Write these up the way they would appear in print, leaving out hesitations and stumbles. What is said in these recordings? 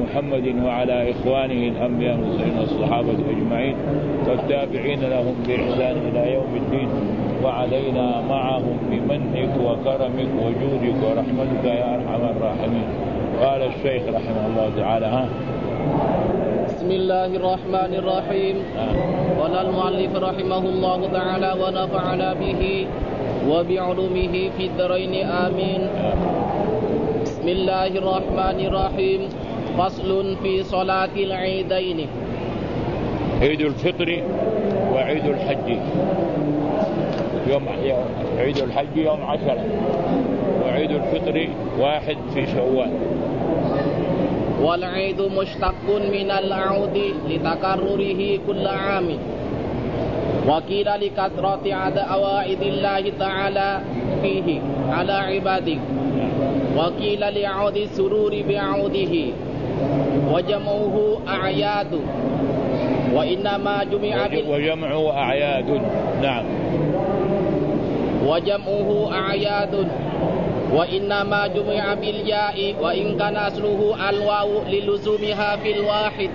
محمد وعلى إخوانه الأنبياء والمرسلين والصحابة أجمعين والتابعين لهم بإحسان إلى يوم الدين، وعلينا معهم بمنك وكرمك وجودك ورحمتك يا أرحم الراحمين. قال الشيخ رحمه الله تعالى: بسم الله الرحمن الرحيم. قال المؤلف رحمه الله تعالى: ونفعنا به وبعلومه في الدارين آمين. بسم الله الرحمن الرحيم. فصل في صلاة العيدين. عيد الفطر وعيد الحج. عيد الحج يوم 10، وعيد الفطر 1 في شوال. والعيد مشتق من العود لتكرره كل عام، وقيل لكثرة عوائد الله تعالى فيه على عباده، وقيل لعود السرور بعوده، وجمعه أعياد، وإنما جمع وجمعه أعياد. نعم. وجمعه أعياد، وإنما جمع بالياء، وإن كان أصله الواو للزومها في الواحد.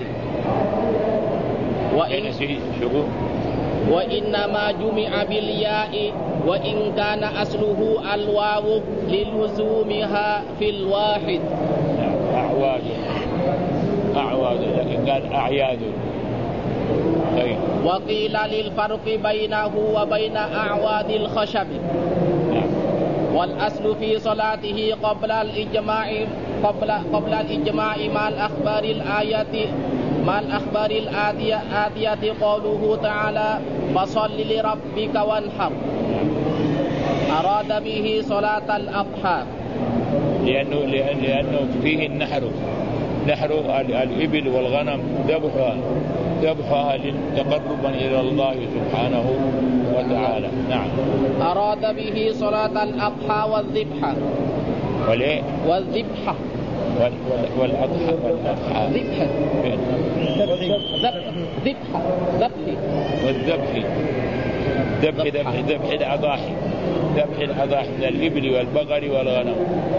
وإنما جمع بالياء، وإن كان أصله الواو للزومها في الواحد. أعواد لكن قال أعياد. وقيل للفرق بينه وبين أعواد الخشب. والأصل في صلاته قبل الإجماع مع الأخبار الآتية قوله تعالى: فصل لربك وانحر. أراد به صلاة الأضحى لأنه فيه النحر الإبل والغنم ذبحها تقربا إلى الله سبحانه وتعالى. نعم. أراد به صلاة الأضحى والذبحة. والذبحة والأضحى ذبح الأضاحي من الإبل والبقر والغنم.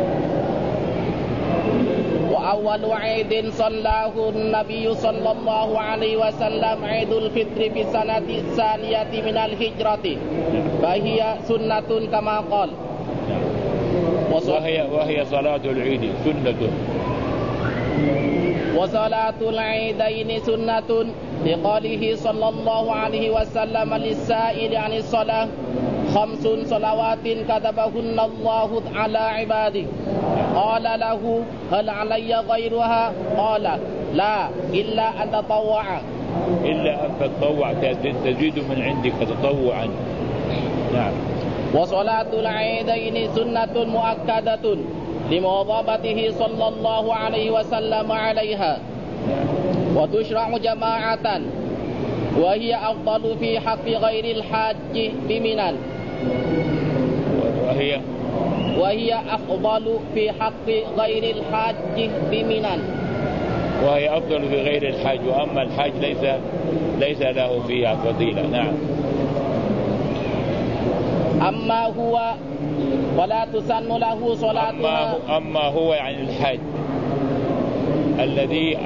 وأول عيد صلاه النبي صلى الله عليه وسلم عيد الفطر في السنة الثانية من الهجرة، فهي سنة كما قال. وهي صلاة العيد سنة. وصلاة العيدين سنة لقوله صلى الله عليه وسلم للسائل عن الصلاة: 5 صلوات كتبهن الله على عباده. قال له: هل علي غيرها؟ قال: لا، إلا أن تطوع. تزيد من عندك تطوعا. نعم. وصلاة العيدين سنة مؤكدة لمواظبته صلى الله عليه وسلم عليها، وتشرع جماعة، وهي أفضل في حق غير الحاج بمنى. وهي أفضل في حق غير الحاج بمنى. وهي أفضل في غير الحاج، وأما الحاج ليس له فيها فضيلة. نعم. أما هو ولا تسن له صلاتها. أما هو يعني الحاج الذي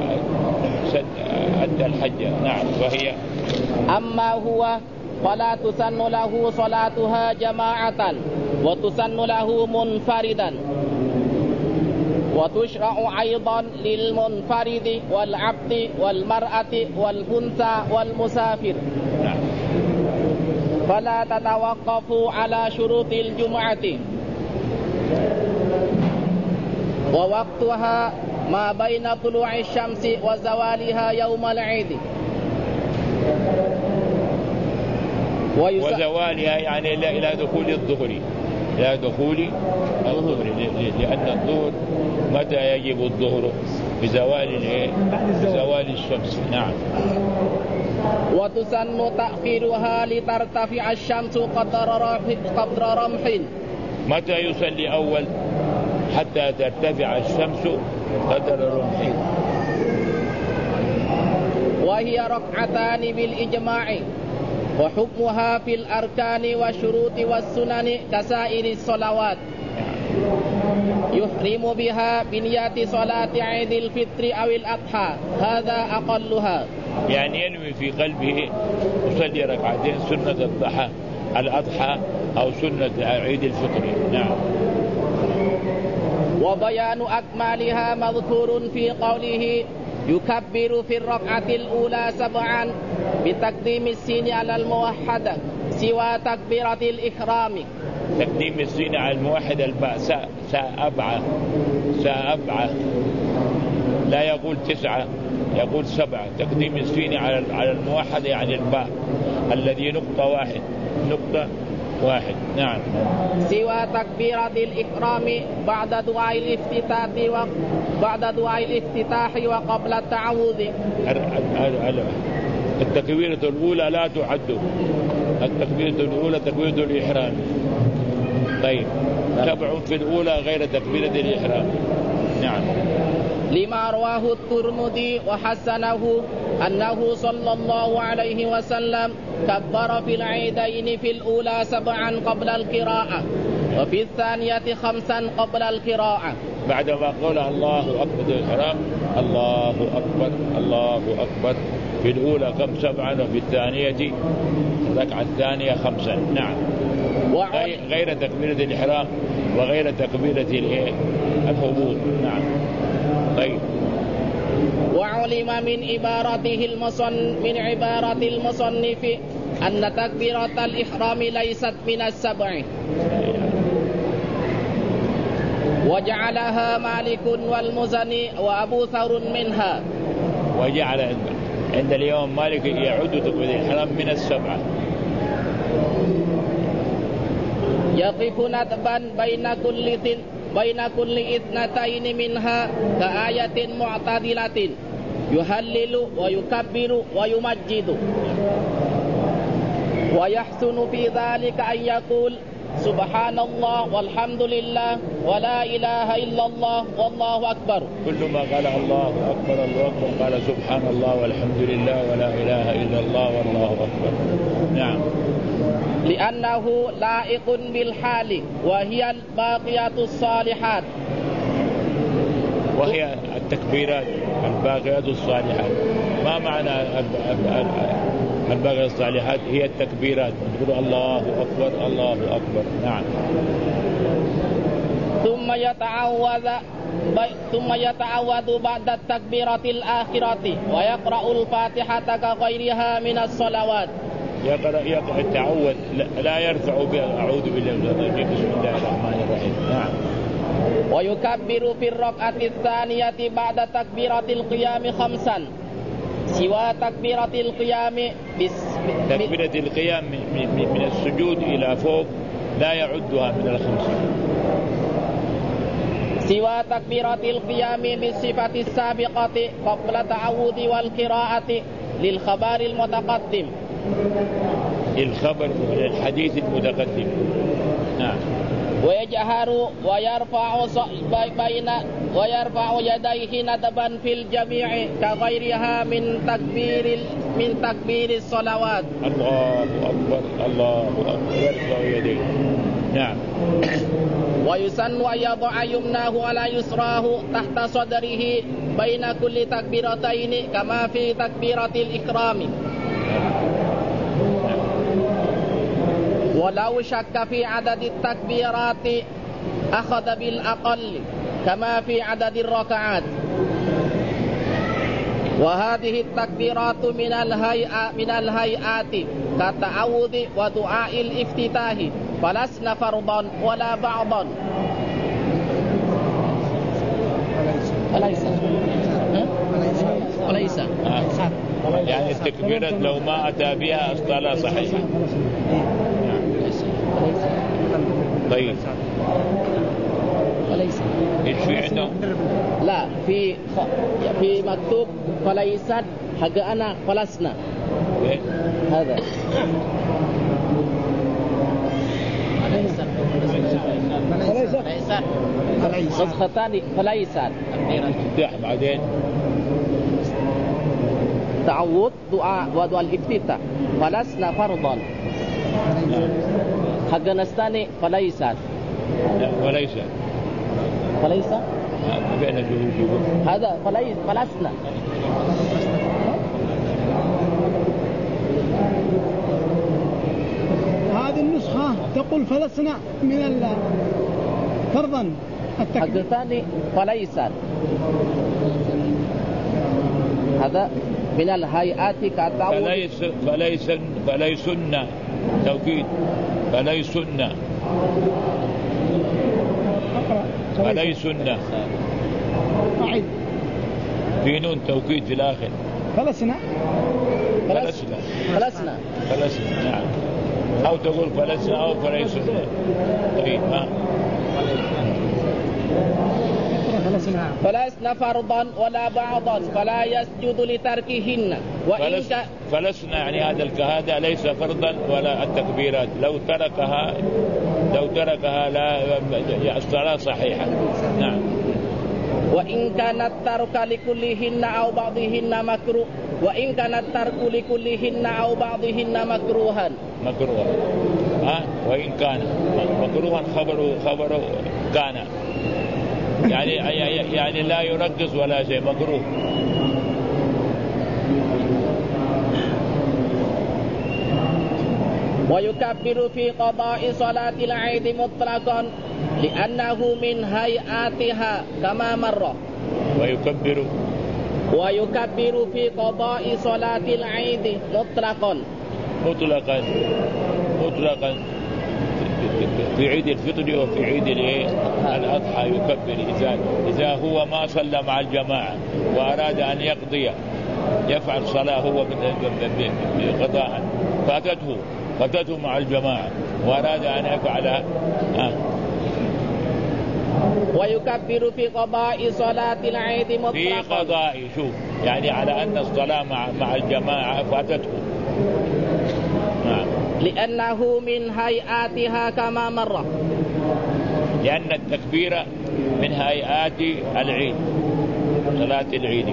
أدى الحج. نعم. وهي أما هو فلا تسن له صلاتها جماعة، وتسن له منفردا. وتشرع أيضا للمنفرد والعبد والمرأة والأنثى والمسافر. فلا تتوقف على شروط الجمعة. ووقتها ما بين طلوع الشمس وزوالها يوم العيد. وزوالها يعني إلى دخول الظهر. لأن الظهر متى يجب الظهر؟ بزوال الشمس. نعم. وتسن تأخيرها لترتفع الشمس قدر رمح. متى يصلي أول؟ حتى ترتفع الشمس قدر رمح. وهي ركعتان بالإجماع، وحكمها في الأركان والشروط والسنن كسائر الصلوات. يحرم بها بنية صلاة عيد الفطر أو الأضحى، هذا أقلها. يعني ينوي في قلبه يصلي ركعتين سنة الضحى الأضحى أو سنة عيد الفطر. نعم. وبيان أكمالها مذكور في قوله يكبر في الركعة الأولى 7 بتقديم السين على الموحدة سوى تكبيرة الإحرام. تقديم السين على الموحدة الباء سأبعة لا يقول 9 يقول 7. تقديم السين على الموحدة يعني الباء الذي نقطة واحد. نعم. سوى تكبيرة الإحرام بعد دعاء الافتتاح وقبل التعوذ. التكبيرة الأولى لا تعد، التكبيرة الأولى تكبيرة الإحرام. طيب 7 في الأولى غير تكبيرة الإحرام. نعم. لما رواه الترمذي وحسنه أنه صلى الله عليه وسلم كبر في العيدين في الأولى 7 قبل القراءة وفي الثانية 5 قبل القراءة. بعدما قال الله أكبر الإحرام الله أكبر في الأولى 7 وفي الثانية الركعة الثانية 5. نعم. غير تكبيرة الإحرام وغير تكبيرة الهبوط. نعم. طيب. وعلم من عبارة المصنف أن تكبيرة الإحرام ليست من 7 وجعلها مالك والمزني وأبو ثور منها. وجعل عند اليوم مالك يعد تكبيرة الإحرام من 7. يقف ندبا بين كل 2 منها كآية معتدلة يهلل ويكبر ويمجد. ويحسن في ذلك أن يقول سبحان الله والحمد لله ولا إله إلا الله والله أكبر. كل ما قال الله أكبر قال سبحان الله والحمد لله ولا إله إلا الله والله أكبر. نعم. لأنه لائق بالحال وهي الباقيات الصالحات. وهي التكبيرات الباقيات الصالحات. ما معنى الباقيات الصالحات؟ هي التكبيرات. تقول الله أكبر. نعم. ثم يتعوذ بعد التكبيرة الآخرة ويقرأ الفاتحة كغيرها من الصلوات. يقرأ التعوذ لا يرفع أعوذ بالله من الشيطان الرجيم بسم الله الرحمن الرحيم. نعم. ويكبر في الركعة الثانية بعد تكبيرة القيام 5 سوى تكبيرة القيام تكبيرة القيام من السجود إلى فوق لا يعدها من 5. سوى تكبيرة القيام بالصفة السابقة قبل التعوذ والقراءة للخبر المتقدم. الخبر الحديث المتقدم. نعم. ويجهر ويرفع يديه ندبا في الجميع كغيرها من تكبير الصلوات. الله أكبر يرفع يديه. نعم. ويسن أن يضع يمناه على يسراه تحت صدره بين كل تكبيرتين كما في تكبيرة الإكرام. ولو شك في عدد التكبيرات أخذ بالأقل كما في عدد الركعات. وهذه التكبيرات من الهيئات كالتعوذ ودعاء الافتتاح فلسن فرضا ولا بعضا. وليس يعني التكبيرات لو ما أتى بها الصلاة صحيحة. طيب. ايش في عنده؟ لا في مكتوب فليست حق أنا فلسنا. هذا نسختان فليست. بعدين تعوذ دعاء ودعاء الافتتاح فلسنا فرضا. حق نستاني فليست. وليس. فليس بين الجهود هذا فلسنا. هذه النسخة تقول فلسنا من فرضا التكبير. الثاني فليس، هذا من الهيئات كالتعود. فليسن توكيد، فليسن في نون توكيد في الآخر. فلسنا نعم، أو تقول فلسنا أو فليسن. طيب فلسنا فرضا ولا بعضا فلا يسجد لتركهن. فلسنا يعني هذا ليس فرضا ولا التكبيرات، لو تركها لا الصلاة صحيحة. نعم. وإن كان الترك لكلهن أو بعضهن مكروه، وإن كان الترك لكلهن أو بعضهن مكروها. وإن كان مكروها خبر كان، يعني لا يركز ولا شيء، مكروه. ويكبر في قضاء صلاة العيد مطلقا لأنه من هيئاتها كما مر. ويكبر في قضاء صلاة العيد مطلقا في عيد الفطر وفي عيد الأضحى يكبر. إذا هو ما صلى مع الجماعة وأراد أن يفعل صلاة هو بقضاء فاتته مع الجماعة وأراد أن يفعلها. ويكبر في قضاء صلاة العيد مطلقا. في قضاء، شوف يعني على أن الصلاة مع الجماعة فاتته. لأنه من هيئاتها كما مر، لأن التكبير من هيئات العيد، صلاة العيد.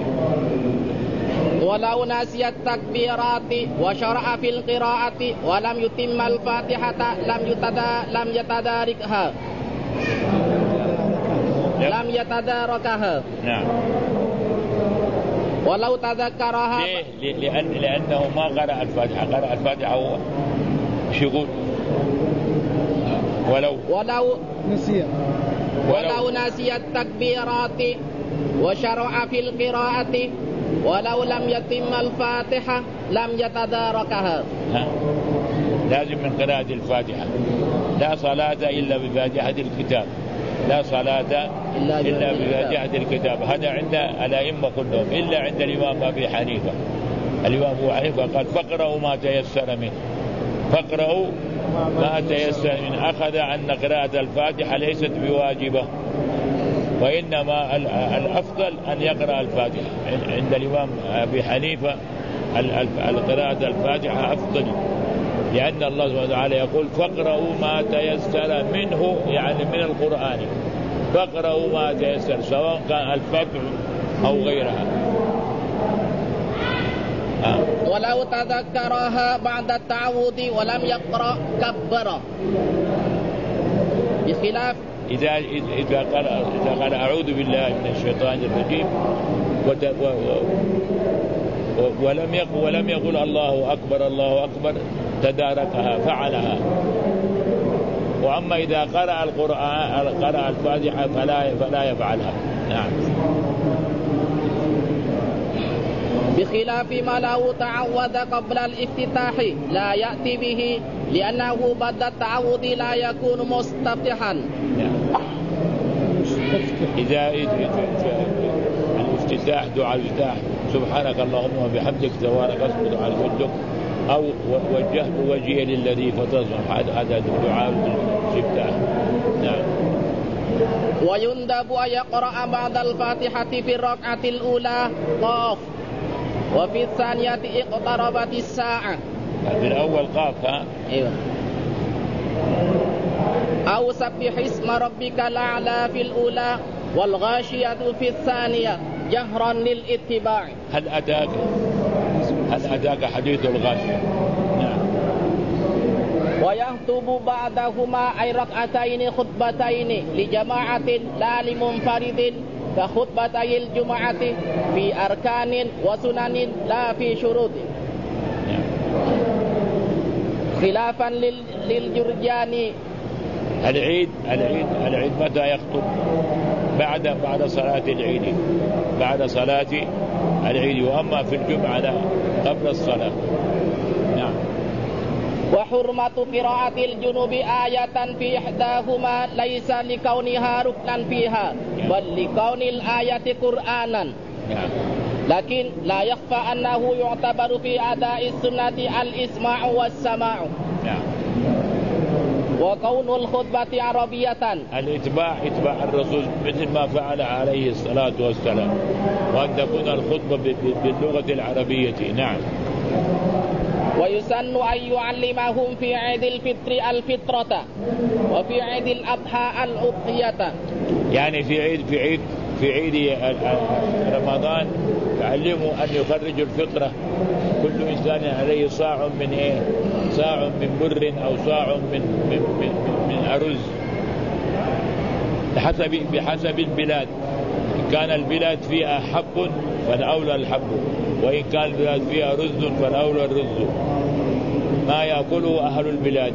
ولو نسي التكبيرات وشرع في القراءة ولم يتم الفاتحة لم يتداركها. نعم. ولو تذكرها لأنه ما قرأ الفاتحة، قرأ الفاتحة هو مش يقول ولو نسي التكبيرات وشرع في القراءة ولو لم يتم الفاتحة لم يتداركها. لازم من قراءة الفاتحة. لا صلاة إلا بفاتحة الكتاب، لا صلاة إلا بفاتحة الكتاب. هذا عند الأئمة كلهم إلا عند الإمام أبي حنيفة. الإمام أبو حنيفة قال فاقرأوا ما تيسر منه، فاقرأوا ما تيسر منه. أخذ أن قراءة الفاتحة ليست بواجبة، وإنما الأفضل أن يقرأ الفاتحة. عند الإمام أبي حنيفة قراءة الفاتحة أفضل، لأن الله سبحانه وتعالى يقول فاقرأوا ما تيسر منه، يعني من القرآن. فاقرأوا ما تيسر سواء كان الفتح أو غيرها. ولو تذكرها بعد التعوذ ولم يقرأ كبر، بخلاف إذا قال أعوذ بالله من الشيطان الرجيم ولم يقل الله أكبر تداركها فعلها. وأما إذا قرأ القرآن قرأ الفاتحة فلا يفعلها. نعم. بخلاف ما لو تعوذ قبل الافتتاح لا يأتي به، لأنه بعد التعوذ لا يكون مستفتحا. إذا الافتتاح دعاء الافتتاح سبحانك اللهم وبحمدك تبارك اسمك على جدك، أو وجهت وجهي للذي فطر، هذا دعاء الافتتاح. نعم. ويندب أن يقرأ بعد الفاتحة في الركعة الأولى قاف، وفي الثانية اقتربت الساعة. في الأول قاف. أيوة. أو سبح اسم ربك الأعلى في الأولى، والغاشية في الثانية جهرا للاتباع. هل أتاك؟ هل أتاك حديث الغاشية؟ نعم. ويخطب بعدهما أي ركعتين خطبتين لجماعة لا لمنفرد كخطبتي الجمعة في أركان وسنن لا في شروط خلافا للجرجاني. العيد متى يخطب؟ بعد صلاة العيد، بعد صلاة العيد، وأما في الجمعة لا، قبل الصلاة. نعم. وحرمة قراءة الجنوب آية في إحداهما ليس لكونها ركنا فيها بل لكون الآية قرآنا. نعم. لكن لا يخفى أنه يعتبر في أداء السنة الإسماع والسماع. نعم. وكون الخطبة عربية، الاتباع الرسول مثل ما فعل عليه الصلاة والسلام، وأن تكون الخطبة باللغة العربية. نعم. ويسن أن يعلمهم في عيد الفطر الفطرة وفي عيد الأضحى الأضحية. يعني في عيد رمضان يعلموا أن يخرجوا الفطرة، كل إنسان عليه صاع من بر أو صاع من أرز بحسب البلاد. إن كان البلاد فيها حب فالأولى الحب، وإن كان البلاد فيها رز فالأولى الرز، ما يأكله أهل البلاد.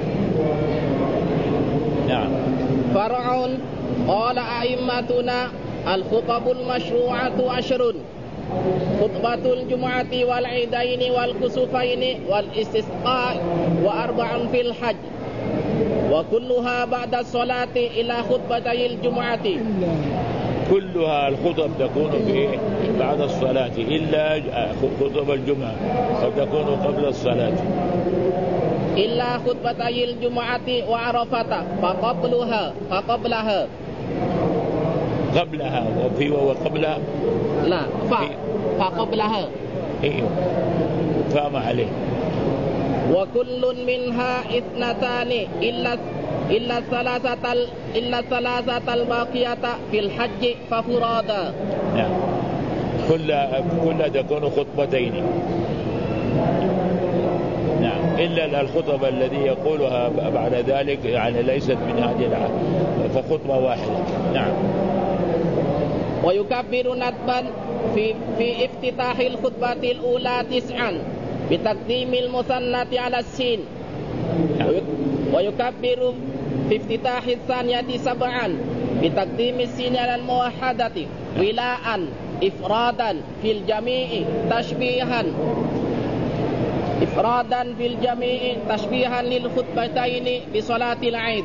نعم. فرع. قال أئمتنا الخطب المشروعة 10: خطبة الجمعة والعيدين والكسوفين والاستسقاء، و4 في الحج، وكلها بعد الصلاة إلى خطبتي الجمعة. كلها الخطب تكون بعد الصلاة إلا خطب الجمعة فتكون قبل الصلاة. إلا خطبتي الجمعة وعرفة فقبلها وقبلها لا فقبلها. ايوه فهم عليه. وكل منها 2 إلا الثلاثة الباقية في الحج ففرادا. نعم. كلها تكون خطبتين. نعم. إلا الخطبة الذي يقولها بعد ذلك يعني ليست من هذه العهد، فخطبة واحدة. نعم. ويكبر ندبا في افتتاح الخطبة الأولى 9 بتقديم المثنى على السين. ويكبر في افتتاح الثانية 7 بتقديم السين على الموحدة ولاء إفرادا في الجميع تشبيها للخطبتين بصلاة العيد.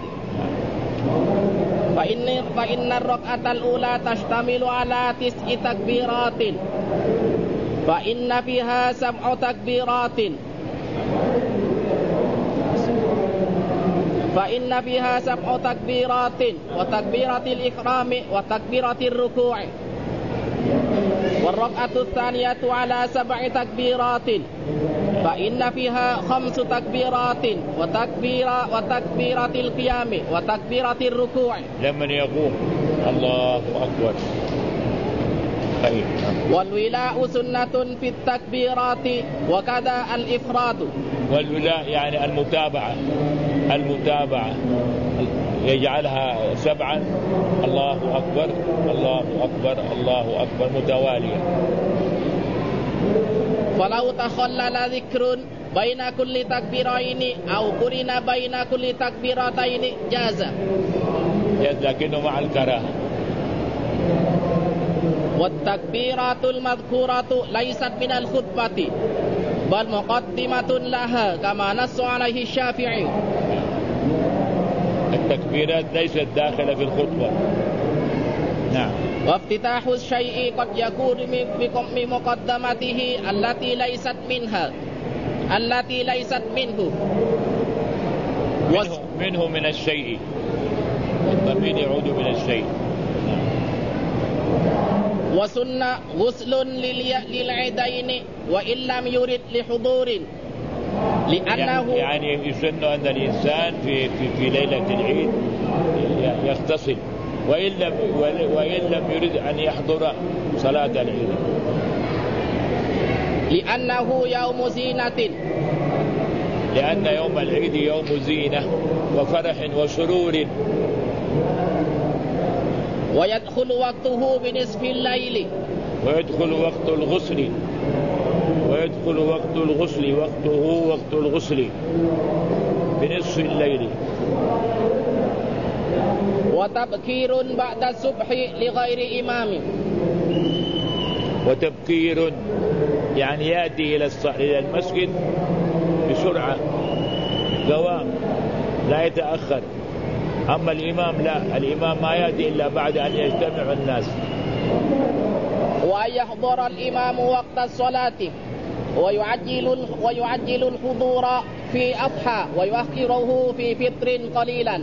فإن الركعة الأولى تشتمل على 9 تكبيرات، فإن فيها 7 تكبيرات، وتكبيرة الإحرام وتكبيرة الركوع. والركعة الثانية على 7 تكبيرات، فإن فيها 5 تكبيرات وتكبيرة القيام وتكبيرة الركوع لمن يقوم الله أكبر. طيب. والولاء سنة في التكبيرات وكذا الإفراد. والولاء يعني المتابعة يجعلها 7 الله أكبر الله أكبر الله أكبر متوالية. فلو تخلل ذكر بين كل تكبيرين أو قرن بين كل تكبيرتين جاز، لكنه مع الكراهة. والتكبيرات المذكورة ليست من الخطبة بل مقدمة لها كما نص عليه الشافعي. التكبيرات ليست داخلة في الخطبة. نعم. وافتتاح الشيء قد يكون بمقدمته التي ليست منه من الشيء، الضمير يعود من الشيء. وسن غسل للعيدين وإن لم يرد لحضور، لأنه يعني يسن أن الإنسان في ليلة العيد يغتسل وإن لم يرد أن يحضر صلاة العيد، لأنه يوم زينة. لأن يوم العيد يوم زينة وفرح وسرور. ويدخل وقته بنصف الليل. ويدخل وقت الغسل. ويدخل وقت الغسل وقته وقت الغسل بنصف الليل. وتبكير بعد الصبح لغير إمام. وتبكير يعني يأتي إلى المسجد بسرعة قوام لا يتأخر. أما الإمام لا، الإمام ما يأتي إلا بعد أن يجتمع الناس. وأن يحضر الإمام وقت الصلاة ويعجل الحضور في أضحى ويؤخره في فطر قليلا.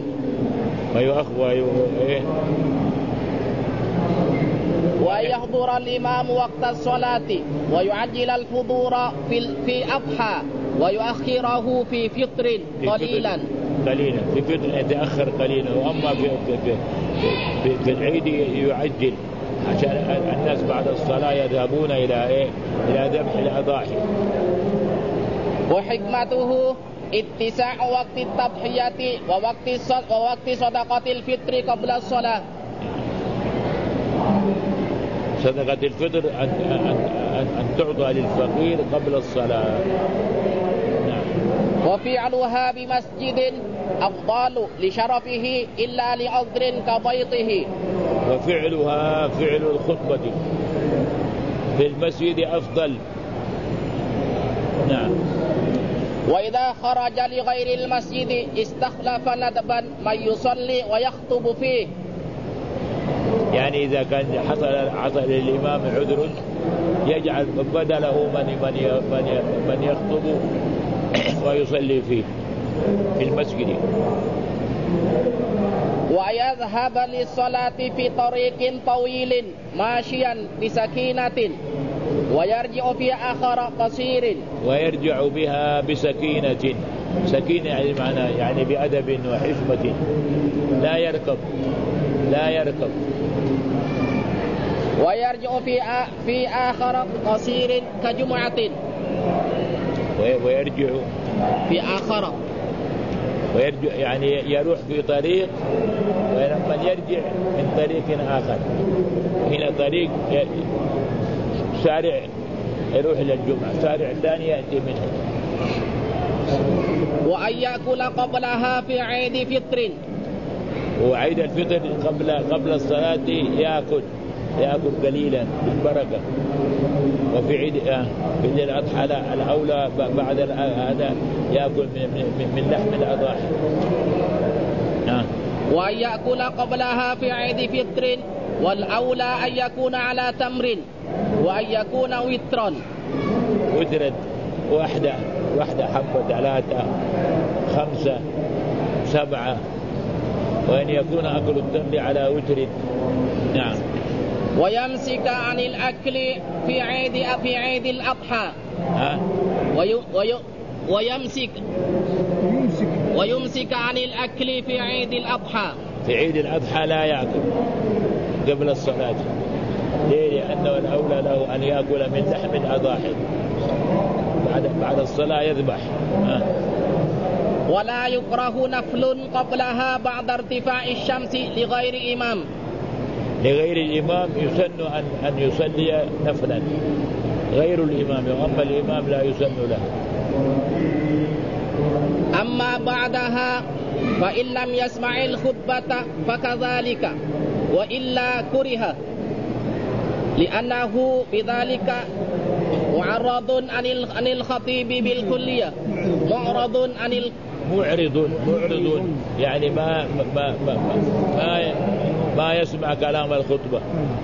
وأن يحضر الإمام وقت الصلاة ويعجل الحضور في أضحى ويؤخره في فطر قليلا. في فطر يتأخر قليلا. وأما في العيد يعجل عشان الناس بعد الصلاة يذهبون إلى ذبح الأضاحي. وحكمته اتساع وقت التضحية ووقت صدقة الفطر قبل الصلاة. صدقة الفطر أن تعطى للفقير قبل الصلاة. نعم. وفعلها بمسجد أفضل لشرفه إلا لعذر كضيطه. وفعلها فعل الخطبة في المسجد أفضل. نعم. وإذا خرج لغير المسجد استخلف ندبا من يصلي ويخطب فيه. يعني إذا كان حصل للإمام عذر يجعل بدله من يخطب ويصلي فيه في المسجد. ويذهب للصلاة في طريق طويل ماشيا بسكينة ويرجع في آخر قصير. ويرجع بها بسكينة. سكينة يعني معناه يعني بأدب وحشمة. لا يركب. ويرجع في آخر قصير كجمعة. ويرجع في آخر. ويرجع يعني يروح في طريق ولما يرجع من طريق آخر. هنا طريق شارع يروح إلى الجمعة، شارع ثاني يأتي منه. وأن يأكل قبلها في عيد فطر. وعيد الفطر قبل الصلاة يأكل قليلا بالبركة. وفي عيد الأضحى الأولى بعد هذا يأكل من لحم الأضاحي. وأن يأكل قبلها في عيد فطر والأولى أن يكون على تمر وأن يكون وترا. واحدة حبة 3 5 7 وأن يكون أكل التمر على وتر. نعم. ويمسك عن الأكل في عيد الأضحى. ويمسك عن الأكل في عيد الأضحى. في عيد الأضحى لا يأكل قبل الصلاة. ليه؟ لأنه الأولى له أن يأكل من لحم الأضاحي. بعد الصلاة يذبح. ولا يكره نفل قبلها بعد ارتفاع الشمس لغير إمام. لغير الإمام يسن أن يصلي نفلا غير الإمام، وأما الإمام لا يسن له. أما بعدها فإن لم يسمع الخطبة فكذلك وإلا كره، لأنه بذلك معرض عن الخطيب بالكلية. معرض يعني ما يسمع كلام الخطبة.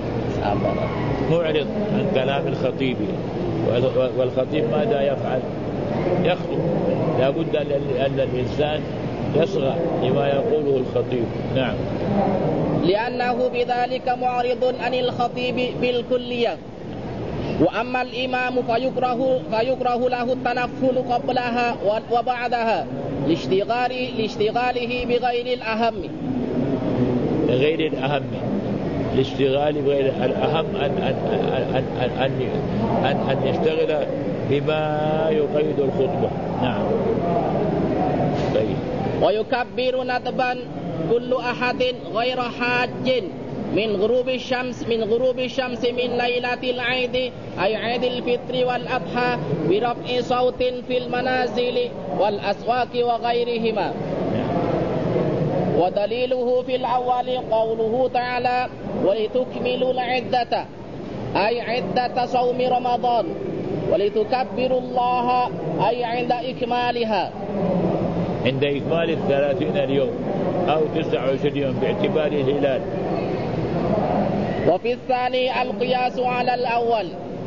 معرض عن كلام الخطيب. والخطيب ماذا يفعل؟ يخطب. لا بد أن الإنسان يصغى لما يقوله الخطيب. نعم. لأنه بذلك معرض عن الخطيب بالكلية. وأما الإمام فيكره له التنفل قبلها وبعدها لاشتغاله بغير الأهم. غير الأهم، الاشتغال بغير الأهم أن يشتغل بما يقيد الخطبة. نعم. طيب. ويكبر ندبا كل أحد غير حاج من غروب الشمس من ليلة العيد أي عيد الفطر والأضحى برفع صوت في المنازل والأسواق وغيرهما. ودليله في الأول قوله تعالى ولتكملوا العدة أي عدة صوم رمضان ولتكبروا الله أي عند إكمالها عند إكمال 30 اليوم أو 29 يوم باعتبار الهلال. وفي الثاني القياس على الأول.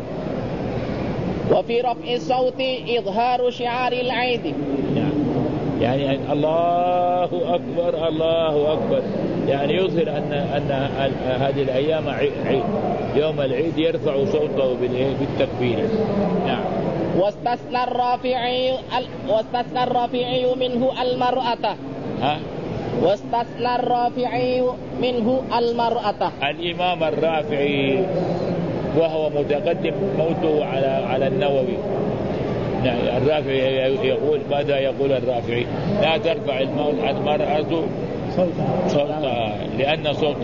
وفي رفع الصوت إظهار شعار العيد. يعني الله أكبر الله أكبر، يعني يظهر أن هذه الأيام عيد، يوم العيد يرفع صوته بالتكبير. نعم. واستثنى الرافعي منه المرأة. واستثنى الرافعي منه المرأة. الإمام الرافعي وهو متقدم موته على النووي. نعم. الرافعي يقول ماذا يقول الرافعي؟ لا ترفع المرأة صوتها لأن صوت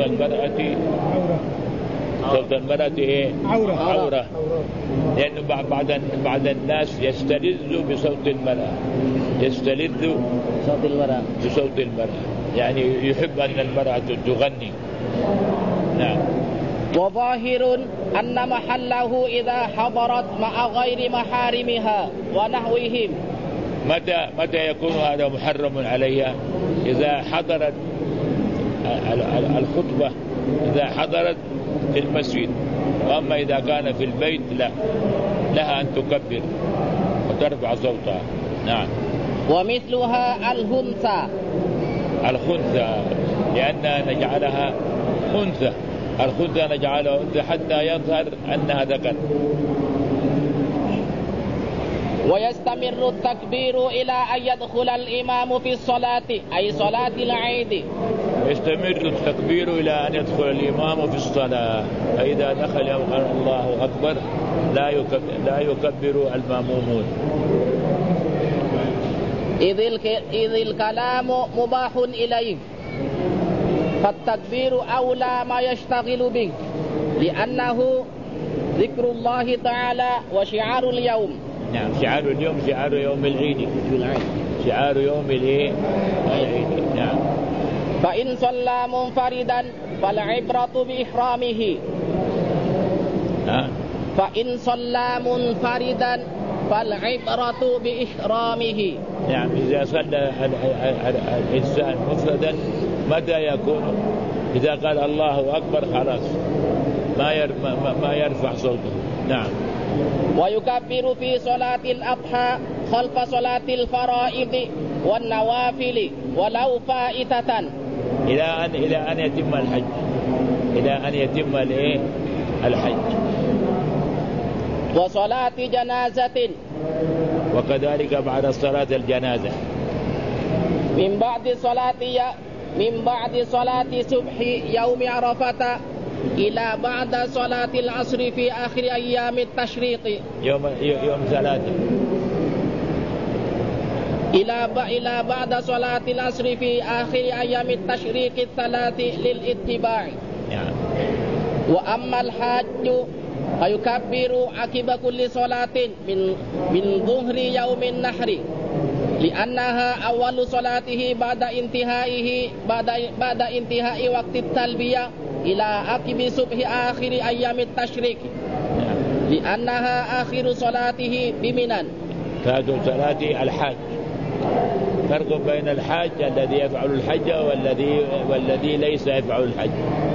المرأة إيه؟ عورة. لأنه بعض الناس يستلذ بصوت المرأة، يستلذ بصوت المرأة، يعني يحب أن المرأة تغني. نعم. وظاهر أن محله إذا حضرت مع غير محارمها ونحوهم. متى يكون هذا محرم عليها؟ إذا حضرت الخطبة، إذا حضرت في المسجد. وأما إذا كان في البيت لا، لها أن تكبر وترفع صوتها. نعم. ومثلها الخنثى لأننا نجعلها أنثى، الخنثى نجعلها أنثى حتى يظهر أنها ذكر. ويستمر التكبير إلى أن يدخل الإمام في الصلاة أي صلاة العيد. يستمر التكبير إلى أن يدخل الإمام في الصلاة، فإذا دخل الله أكبر لا يكبر المأمومون. إذ الكلام مباح إليه فالتكبير أولى ما يشتغل به لأنه ذكر الله تعالى وشعار اليوم. نعم. شعار اليوم شعار يوم العيد، شعار يوم العيد. نعم. فإن صلى منفردا فالعبرة بإحرامه. فإن صلى منفردا فالعبرة بإحرامه. نعم. إذا صلى الإنسان مفردا متى يكون؟ إذا قال الله أكبر خلاص ما يرفع صوته. نعم. ويكبر في صلاة الأضحى خلف صلاة الفرائض والنوافل ولو فائتة إلى أن يتم الحج، إلى أن يتم الحج. وصلاة جنازة وكذلك بعد صلاة الجنازة. من بعد صلاة صبح يوم عرفة إلى بعد صلاة العصر في آخر أيام التشريق. يوم 3. إلى بعد صلاة العصر في آخر أيام التشريق 3 للاتباع. يعني. وأما الحاج فيكبر عقب كل صلاة من ظهر يوم النحر لأنها أول صلاته بعد انتهاء وقت التلبية إلى عقب صبح آخر أيام التشريق لأنها آخر صلاته بمنى. هذا صلاة الحاج. فرق بين الحاج الذي يفعل الحج والذي ليس يفعل الحج.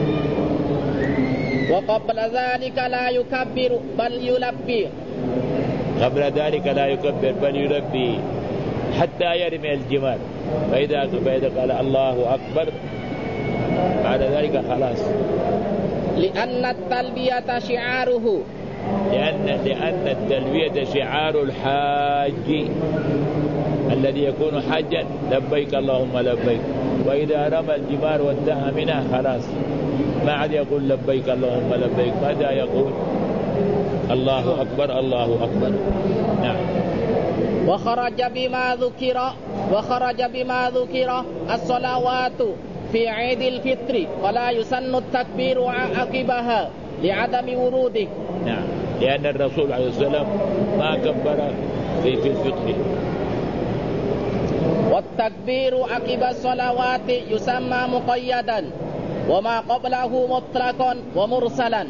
وقبل ذلك لا يكبر بل يلبي. قبل ذلك لا يكبر بل يلبي حتى يرمي الجمار، فإذا قال الله أكبر بعد ذلك خلاص. لأن التلبية شعاره، لأن التلبية شعار الحاج الذي يكون حاجا لبيك اللهم لبيك، وإذا رمى الجمار وانتهى منها خلاص ما عاد يقول لبيك اللهم لبيك. ماذا يقول؟ الله أكبر الله أكبر. نعم. وخرج بما ذكر الصلوات في عيد الفطر ولا يسن التكبير عقبها لعدم وروده. نعم، لأن الرسول عليه السلام ما كبر في الفطر. والتكبير عقب الصلوات يسمى مقيدا وما قبله مطلقا ومرسلا.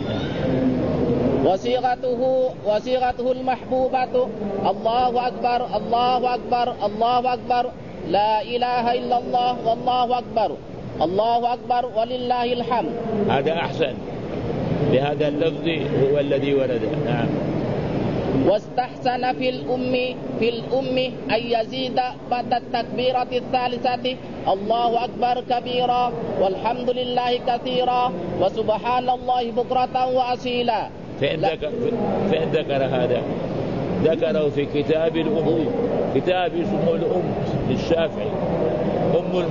وصيغته المحبوبة الله أكبر الله أكبر الله أكبر لا إله إلا الله والله أكبر الله أكبر ولله الحمد. هذا أحسن، لهذا اللفظ هو الذي ورد. نعم. واستحسن في الأم أن يزيد بعد التكبيرة الثالثة الله أكبر كبيرا والحمد لله كثيرا وسبحان الله بكرة وأصيلا. فإن ذكر هذا ذكره في كتاب الأم، كتاب اسمه الأم للشافعي، أم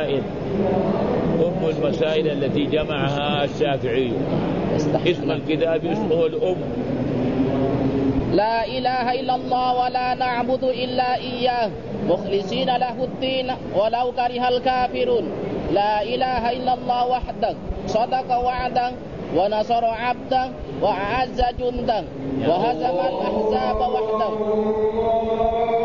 المسائل التي جمعها الشافعي. اسم الكتاب اسمه الأم. لا إله إلا الله ولا نعبد إلا إياه مخلصين له الدين ولو كره الكافرون. لا إله إلا الله وحده صدق وعده ونصر عبده وأعز جنده وهزم الأحزاب وحده.